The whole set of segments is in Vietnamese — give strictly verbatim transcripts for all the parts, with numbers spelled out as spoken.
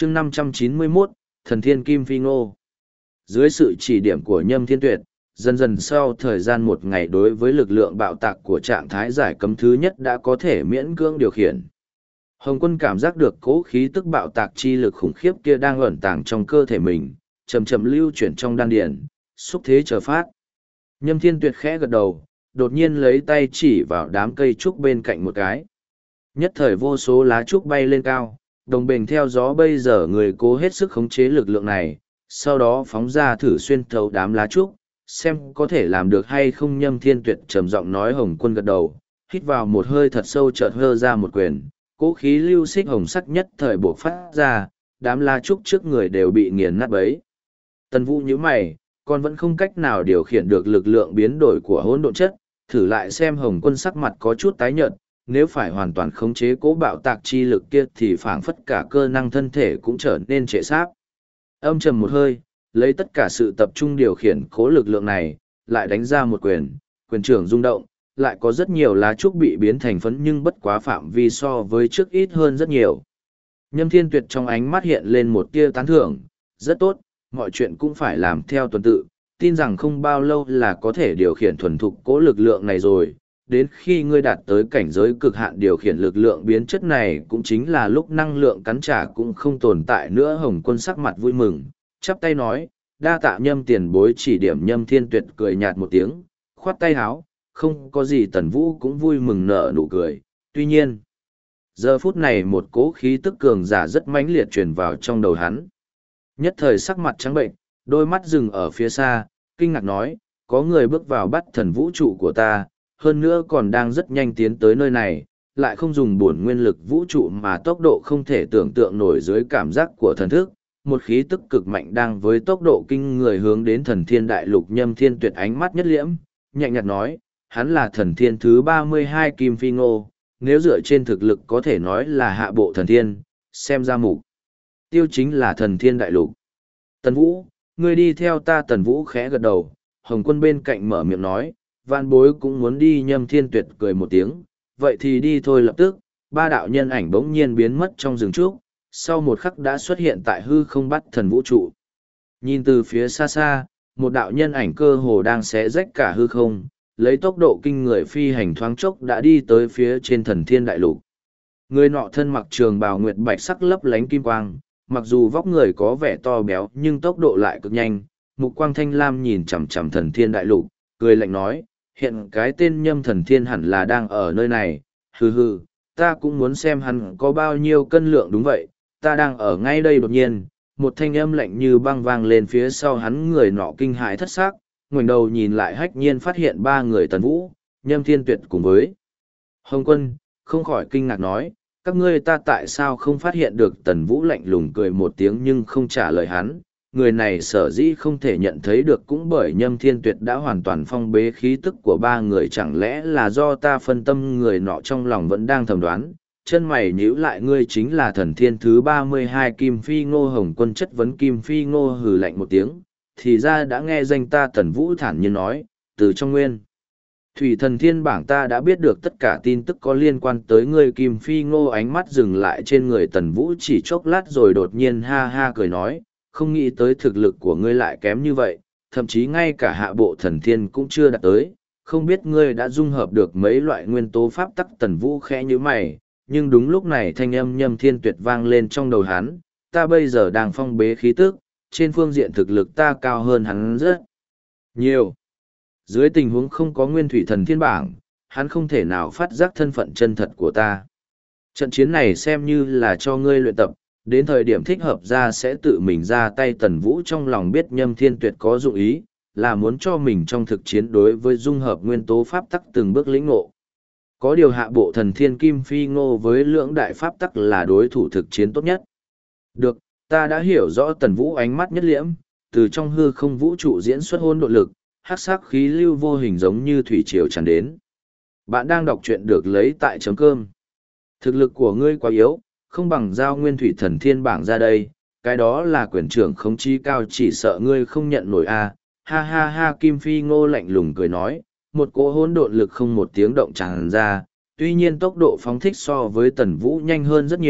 chương năm trăm chín mươi mốt, Thần Thiên Kim Phi Ngô. Dưới sự chỉ điểm của Nhâm Thiên Tuyệt, dần dần sau thời gian một ngày đối với lực lượng bạo tạc của trạng thái giải cấm thứ nhất đã có thể miễn cưỡng điều khiển. Hồng Quân cảm giác được cố khí tức bạo tạc chi lực khủng khiếp kia đang ẩn tàng trong cơ thể mình, chậm chậm lưu chuyển trong đan điền, xúc thế chờ phát. Nhâm Thiên Tuyệt khẽ gật đầu, đột nhiên lấy tay chỉ vào đám cây trúc bên cạnh một cái. Nhất thời vô số lá trúc bay lên cao, đồng bền theo gió. Bây giờ người cố hết sức khống chế lực lượng này, sau đó phóng ra thử xuyên thấu đám lá trúc, xem có thể làm được hay không. Nhâm Thiên Tuyệt trầm giọng nói. Hồng Quân gật đầu, hít vào một hơi thật sâu, chợt hơ ra một quyền, cố khí lưu xích hồng sắc nhất thời buộc phát ra, đám lá trúc trước người đều bị nghiền nát bấy. Tần Vũ nhíu mày, còn vẫn không cách nào điều khiển được lực lượng biến đổi của hỗn độn chất, thử lại xem. Hồng Quân sắc mặt có chút tái nhợt, nếu phải hoàn toàn khống chế cố bạo tạc chi lực kia thì phảng phất cả cơ năng thân thể cũng trở nên trệ sáp. Âm trầm một hơi, lấy tất cả sự tập trung điều khiển cố lực lượng này, lại đánh ra một quyền, quyền trưởng rung động, lại có rất nhiều lá trúc bị biến thành phấn, nhưng bất quá phạm vi so với trước ít hơn rất nhiều. Nhâm Thiên Tuyệt trong ánh mắt hiện lên một tia tán thưởng, rất tốt, mọi chuyện cũng phải làm theo tuần tự, tin rằng không bao lâu là có thể điều khiển thuần thục cố lực lượng này rồi. Đến khi ngươi đạt tới cảnh giới cực hạn điều khiển lực lượng biến chất này cũng chính là lúc năng lượng cắn trả cũng không tồn tại nữa. Hồng Quân sắc mặt vui mừng, chắp tay nói, đa tạ Nhâm tiền bối chỉ điểm. Nhâm Thiên Tuyệt cười nhạt một tiếng, khoát tay háo, không có gì. Tần Vũ cũng vui mừng nở nụ cười. Tuy nhiên, giờ phút này một cỗ khí tức cường giả rất mãnh liệt truyền vào trong đầu hắn. Nhất thời sắc mặt trắng bệnh, đôi mắt dừng ở phía xa, kinh ngạc nói, có người bước vào bắt thần vũ trụ của ta, hơn nữa còn đang rất nhanh tiến tới nơi này, lại không dùng bổn nguyên lực vũ trụ mà tốc độ không thể tưởng tượng nổi. Dưới cảm giác của thần thức, một khí tức cực mạnh đang với tốc độ kinh người hướng đến Thần Thiên Đại Lục. Nhâm Thiên Tuyệt ánh mắt nhất liễm, nhạnh nhạt nói, hắn là thần thiên thứ ba mươi hai Kim Phi Ngô, nếu dựa trên thực lực có thể nói là hạ bộ thần thiên, xem ra mục tiêu chính là Thần Thiên Đại Lục. Tần Vũ, ngươi đi theo ta. Tần Vũ khẽ gật đầu. Hồng Quân bên cạnh mở miệng nói, vạn bối cũng muốn đi. Nhâm Thiên Tuyệt cười một tiếng, vậy thì đi thôi. Lập tức, ba đạo nhân ảnh bỗng nhiên biến mất trong rừng trúc, sau một khắc đã xuất hiện tại hư không bắt thần vũ trụ. Nhìn từ phía xa xa, một đạo nhân ảnh cơ hồ đang xé rách cả hư không, lấy tốc độ kinh người phi hành, thoáng chốc đã đi tới phía trên Thần Thiên Đại Lục. Người nọ thân mặc trường bào nguyệt bạch sắc lấp lánh kim quang, mặc dù vóc người có vẻ to béo nhưng tốc độ lại cực nhanh. Mục quang thanh lam nhìn chằm chằm Thần Thiên Đại Lục, cười lạnh nói, hiện cái tên Nhâm Thần Thiên hẳn là đang ở nơi này. Hừ hừ, ta cũng muốn xem hắn có bao nhiêu cân lượng. Đúng vậy, ta đang ở ngay đây. Đột nhiên, một thanh âm lạnh như băng vang lên phía sau hắn. Người nọ kinh hãi thất xác, ngoảnh đầu nhìn lại, hách nhiên phát hiện ba người Tần Vũ, Nhâm Thiên Tuyệt cùng với Hồng Quân, không khỏi kinh ngạc nói, các ngươi ta tại sao không phát hiện được. Tần Vũ lạnh lùng cười một tiếng nhưng không trả lời hắn. Người này sở dĩ không thể nhận thấy được cũng bởi Nhâm Thiên Tuyệt đã hoàn toàn phong bế khí tức của ba người. Chẳng lẽ là do ta phân tâm? Người nọ trong lòng vẫn đang thầm đoán, chân mày nhíu lại. Ngươi chính là thần thiên thứ ba mươi hai Kim Phi Ngô? Hồng Quân chất vấn. Kim Phi Ngô hừ lạnh một tiếng, thì ra đã nghe danh ta. Tần Vũ thản nhiên nói, từ trong nguyên thủy thần thiên bảng ta đã biết được tất cả tin tức có liên quan tới ngươi. Kim Phi Ngô ánh mắt dừng lại trên người Tần Vũ chỉ chốc lát rồi đột nhiên ha ha cười nói, không nghĩ tới thực lực của ngươi lại kém như vậy, thậm chí ngay cả hạ bộ thần thiên cũng chưa đạt tới. Không biết ngươi đã dung hợp được mấy loại nguyên tố pháp tắc? Tần Vũ khẽ nhíu mày, nhưng đúng lúc này thanh âm Nhâm Thiên Tuyệt vang lên trong đầu hắn, ta bây giờ đang phong bế khí tức, trên phương diện thực lực ta cao hơn hắn rất nhiều. Dưới tình huống không có nguyên thủy thần thiên bảng, hắn không thể nào phát giác thân phận chân thật của ta. Trận chiến này xem như là cho ngươi luyện tập, đến thời điểm thích hợp ra sẽ tự mình ra tay. Tần Vũ trong lòng biết Nhâm Thiên Tuyệt có dụng ý, là muốn cho mình trong thực chiến đối với dung hợp nguyên tố pháp tắc từng bước lĩnh ngộ. Có điều hạ bộ thần thiên Kim Phi Ngô với lưỡng đại pháp tắc là đối thủ thực chiến tốt nhất. Được, ta đã hiểu rõ. Tần Vũ ánh mắt nhất liễm, từ trong hư không vũ trụ diễn xuất hỗn độn lực, hắc sắc khí lưu vô hình giống như thủy triều tràn đến. Bạn đang đọc truyện được lấy tại chấm cơm. Thực lực của ngươi quá yếu, không bằng giao nguyên thủy thần thiên bảng ra đây, cái đó là quyền trưởng khống chi cao, chỉ sợ ngươi không nhận nổi a. Ha ha ha. Kim Phi Ngô lạnh lùng cười nói, một cỗ hỗn độn lực không một tiếng động tràn ra, tuy nhiên tốc độ phóng thích so với Tần Vũ nhanh hơn rất nhiều.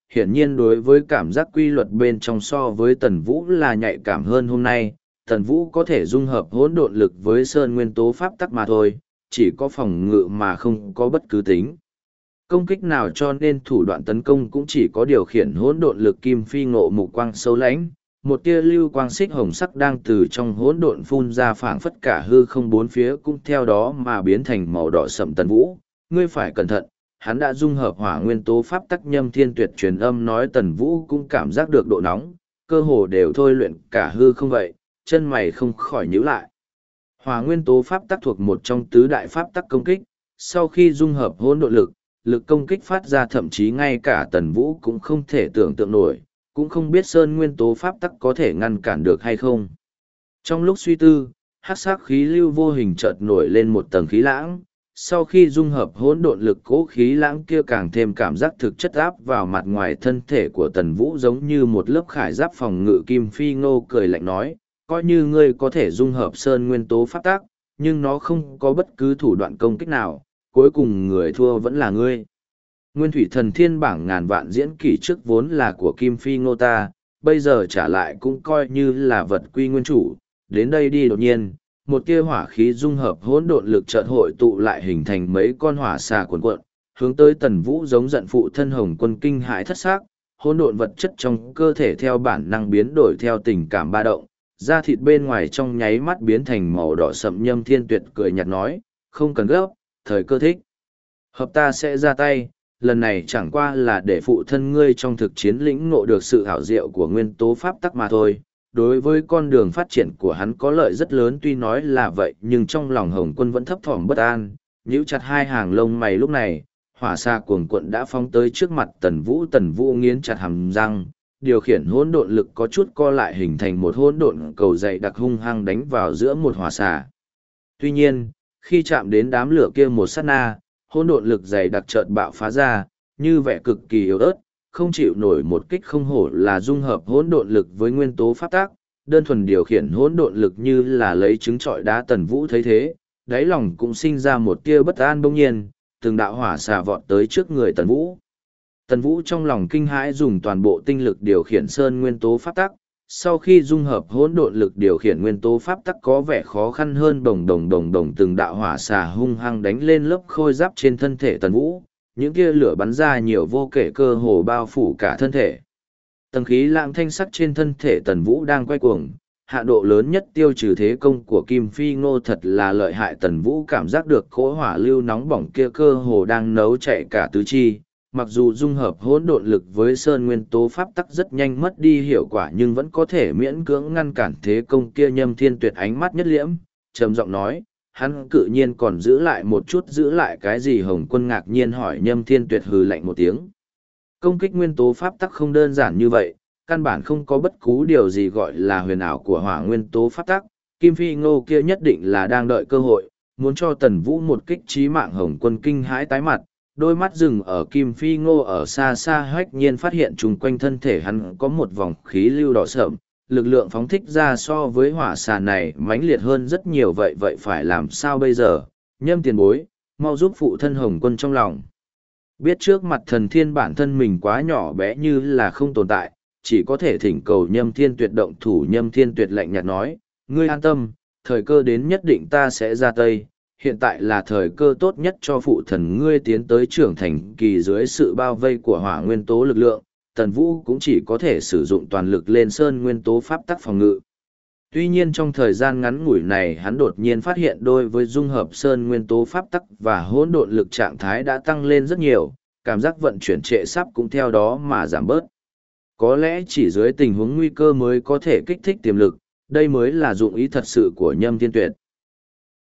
hiển nhiên đối với cảm giác quy luật bên trong so với Tần Vũ là nhạy cảm hơn hôm nay. Tần Vũ có thể dung hợp hỗn độn lực với sơn nguyên tố pháp tắc mà thôi, chỉ có phòng ngự mà không có bất cứ tính công kích nào, cho nên thủ đoạn tấn công cũng chỉ có điều khiển hỗn độn lực kim phi ngộ mục quang sâu lãnh. Một tia lưu quang xích hồng sắc đang từ trong hỗn độn phun ra, phảng phất cả hư không bốn phía cũng theo đó mà biến thành màu đỏ sậm. Tần Vũ, ngươi phải cẩn thận, hắn đã dung hợp hỏa nguyên tố pháp tắc. Nhâm Thiên Tuyệt truyền âm nói. Tần Vũ cũng cảm giác được độ nóng, cơ hồ đều thôi luyện cả hư không vậy, chân mày không khỏi nhíu lại. Hỏa nguyên tố pháp tắc thuộc một trong tứ đại pháp tắc công kích, sau khi dung hợp hỗn độn lực, lực công kích phát ra thậm chí ngay cả Tần Vũ cũng không thể tưởng tượng nổi, cũng không biết sơn nguyên tố pháp tắc có thể ngăn cản được hay không. Trong lúc suy tư, hắc sắc khí lưu vô hình chợt nổi lên một tầng khí lãng, sau khi dung hợp hỗn độn lực, cố khí lãng kia càng thêm cảm giác thực chất áp vào mặt ngoài thân thể của Tần Vũ, giống như một lớp khải giáp phòng ngự. Kim Phi Ngô cười lạnh nói, coi như ngươi có thể dung hợp sơn nguyên tố pháp tắc, nhưng nó không có bất cứ thủ đoạn công kích nào, cuối cùng người thua vẫn là ngươi. Nguyên thủy thần thiên bảng ngàn vạn diễn kỷ trước vốn là của Kim Phi Ngô ta, bây giờ trả lại cũng coi như là vật quy nguyên chủ. Đến đây đi. Đột nhiên, một tia hỏa khí dung hợp hỗn độn lực chợt hội tụ lại, hình thành mấy con hỏa xà cuồn cuộn, hướng tới Tần Vũ giống giận. Phụ thân Hồng Quân kinh hãi thất xác, hỗn độn vật chất trong cơ thể theo bản năng biến đổi theo tình cảm ba động, da thịt bên ngoài trong nháy mắt biến thành màu đỏ sậm. Nhâm Thiên Tuyệt cười nhạt nói, không cần gấp, thời cơ thích hợp ta sẽ ra tay. Lần này chẳng qua là để phụ thân ngươi trong thực chiến lĩnh ngộ được sự hảo diệu của nguyên tố pháp tắc mà thôi. Đối với con đường phát triển của hắn có lợi rất lớn. Tuy nói là vậy nhưng trong lòng Hồng Quân vẫn thấp thỏm bất an, nhíu chặt hai hàng lông mày. Lúc này, hỏa xa cuồng cuộn đã phóng tới trước mặt Tần Vũ. Tần Vũ nghiến chặt hàm răng, điều khiển hỗn độn lực có chút co lại, hình thành một hỗn độn cầu dày đặc hung hăng đánh vào giữa một hỏa xà. Tuy nhiên, khi chạm đến đám lửa kia một sát na, hỗn độn lực dày đặc chợt bạo phá ra, như vẻ cực kỳ yếu ớt, không chịu nổi một kích. Không hổ là dung hợp hỗn độn lực với nguyên tố pháp tắc, đơn thuần điều khiển hỗn độn lực như là lấy trứng trọi đá. Tần Vũ thấy thế, đáy lòng cũng sinh ra một tia bất an. Bỗng nhiên, từng đạo hỏa xà vọt tới trước người Tần Vũ. Tần Vũ trong lòng kinh hãi, dùng toàn bộ tinh lực điều khiển sơn nguyên tố pháp tắc. Sau khi dung hợp hỗn độn lực điều khiển nguyên tố pháp tắc có vẻ khó khăn hơn. Đồng đồng đồng đồng, từng đạo hỏa xà hung hăng đánh lên lớp khôi giáp trên thân thể Tần Vũ. Những kia lửa bắn ra nhiều vô kể, cơ hồ bao phủ cả thân thể. Tầng khí lãng thanh sắc trên thân thể Tần Vũ đang quay cuồng, hạ độ lớn nhất tiêu trừ thế công của Kim Phi Ngô thật là lợi hại. Tần Vũ cảm giác được cỗ hỏa lưu nóng bỏng kia cơ hồ đang nấu chạy cả tứ chi. Mặc dù dung hợp hỗn độn lực với sơn nguyên tố pháp tắc rất nhanh mất đi hiệu quả, nhưng vẫn có thể miễn cưỡng ngăn cản thế công kia. Nhâm Thiên Tuyệt ánh mắt nhất liễm, trầm giọng nói, hắn cự nhiên còn giữ lại một chút. Giữ lại cái gì? Hồng Quân ngạc nhiên hỏi. Nhâm Thiên Tuyệt hừ lạnh một tiếng. Công kích nguyên tố pháp tắc không đơn giản như vậy, căn bản không có bất cứ điều gì gọi là huyền ảo của hỏa nguyên tố pháp tắc. Kim Phi Ngô kia nhất định là đang đợi cơ hội, muốn cho Tần Vũ một kích chí mạng. Hồng Quân kinh hãi tái mặt, đôi mắt dừng ở Kim Phi Ngô ở xa xa, hách nhiên phát hiện chung quanh thân thể hắn có một vòng khí lưu đỏ sợm, lực lượng phóng thích ra so với hỏa xà này mãnh liệt hơn rất nhiều. Vậy vậy phải làm sao bây giờ? Nhâm tiền bối, mau giúp phụ thân. Hồng Quân trong lòng biết trước mặt thần thiên bản thân mình quá nhỏ bé, như là không tồn tại, chỉ có thể thỉnh cầu Nhâm Thiên Tuyệt động thủ. Nhâm Thiên Tuyệt lạnh nhạt nói, ngươi an tâm, thời cơ đến nhất định ta sẽ ra tay. Hiện tại là thời cơ tốt nhất cho phụ thần ngươi tiến tới trưởng thành kỳ dưới sự bao vây của hỏa nguyên tố lực lượng. Tần Vũ cũng chỉ có thể sử dụng toàn lực lên sơn nguyên tố pháp tắc phòng ngự. Tuy nhiên trong thời gian ngắn ngủi này hắn đột nhiên phát hiện đối với dung hợp sơn nguyên tố pháp tắc và hỗn độn lực trạng thái đã tăng lên rất nhiều, cảm giác vận chuyển trệ sắp cũng theo đó mà giảm bớt. Có lẽ chỉ dưới tình huống nguy cơ mới có thể kích thích tiềm lực, đây mới là dụng ý thật sự của Nhâm Thiên Tuyệt.